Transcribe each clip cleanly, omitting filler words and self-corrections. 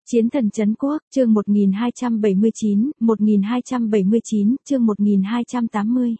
Chiến thần trấn quốc, chương 1279, chương 1280.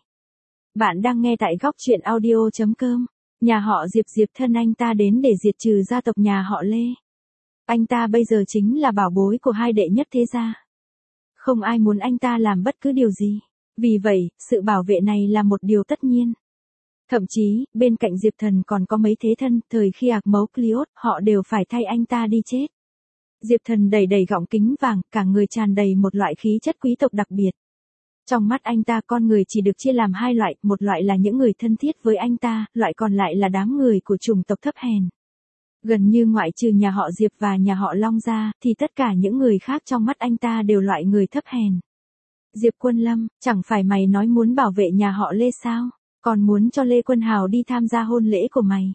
Bạn đang nghe tại góc truyện audio.com. Nhà họ Diệp thân anh ta đến để diệt trừ gia tộc nhà họ Lê. Anh ta bây giờ chính là bảo bối của hai đệ nhất thế gia. Không ai muốn anh ta làm bất cứ điều gì. Vì vậy, sự bảo vệ này là một điều tất nhiên. Thậm chí, bên cạnh Diệp Thần còn có mấy thế thân, thời khi ạc mấu Cleot, họ đều phải thay anh ta đi chết. Diệp Thần đầy gọng kính vàng, cả người tràn đầy một loại khí chất quý tộc đặc biệt. Trong mắt anh ta con người chỉ được chia làm hai loại, một loại là những người thân thiết với anh ta, loại còn lại là đám người của chủng tộc thấp hèn. Gần như ngoại trừ nhà họ Diệp và nhà họ Long ra, thì tất cả những người khác trong mắt anh ta đều loại người thấp hèn. Diệp Quân Lâm, chẳng phải mày nói muốn bảo vệ nhà họ Lê sao? Còn muốn cho Lê Quân Hào đi tham gia hôn lễ của mày.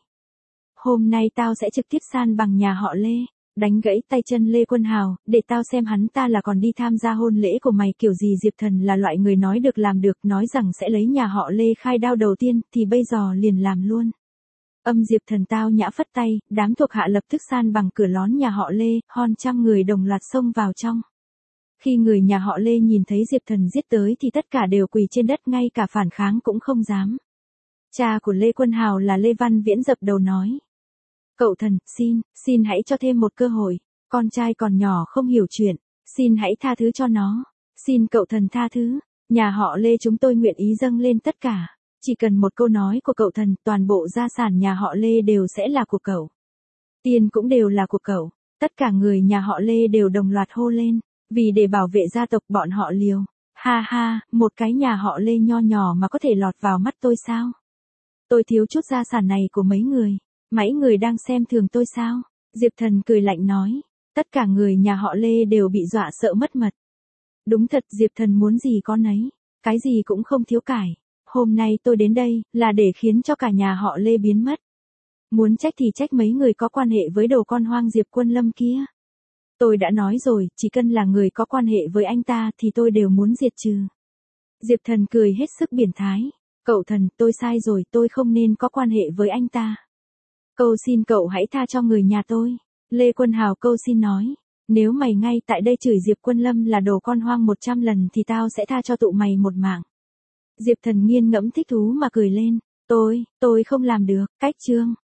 Hôm nay tao sẽ trực tiếp san bằng nhà họ Lê. Đánh gãy tay chân Lê Quân Hào, để tao xem hắn ta là còn đi tham gia hôn lễ của mày kiểu gì. Diệp Thần là loại người nói được làm được, nói rằng sẽ lấy nhà họ Lê khai đao đầu tiên, thì bây giờ liền làm luôn. Diệp Thần tao nhã phất tay, đám thuộc hạ lập tức san bằng cửa lón nhà họ Lê, hơn trăm người đồng loạt xông vào trong. Khi người nhà họ Lê nhìn thấy Diệp Thần giết tới thì tất cả đều quỳ trên đất, ngay cả phản kháng cũng không dám. Cha của Lê Quân Hào là Lê Văn Viễn dập đầu nói. Cậu Thần, xin hãy cho thêm một cơ hội, con trai còn nhỏ không hiểu chuyện, xin hãy tha thứ cho nó, xin cậu Thần tha thứ, nhà họ Lê chúng tôi nguyện ý dâng lên tất cả, chỉ cần một câu nói của cậu Thần, toàn bộ gia sản nhà họ Lê đều sẽ là của cậu. Tiền cũng đều là của cậu, tất cả người nhà họ Lê đều đồng loạt hô lên, vì để bảo vệ gia tộc bọn họ liều. Ha ha, một cái nhà họ Lê nho nhỏ mà có thể lọt vào mắt tôi sao? Tôi thiếu chút gia sản này của mấy người người đang xem thường tôi sao? Diệp Thần cười lạnh nói. Tất cả người nhà họ Lê đều bị dọa sợ mất mật. Đúng thật, Diệp Thần muốn gì có nấy, cái gì cũng không thiếu cải. Hôm nay tôi đến đây, là để khiến cho cả nhà họ Lê biến mất. Muốn trách thì trách mấy người có quan hệ với đồ con hoang Diệp Quân Lâm kia. Tôi đã nói rồi, chỉ cần là người có quan hệ với anh ta thì tôi đều muốn diệt trừ. Diệp Thần cười hết sức biến thái. Cậu Thần, tôi sai rồi, tôi không nên có quan hệ với anh ta. Cầu xin cậu hãy tha cho người nhà tôi. Lê Quân Hào cầu xin nói. Nếu mày ngay tại đây chửi Diệp Quân Lâm là đồ con hoang 100 lần thì tao sẽ tha cho tụi mày một mạng. Diệp Thần nghiền ngẫm thích thú mà cười lên. Tôi không làm được, cách chương.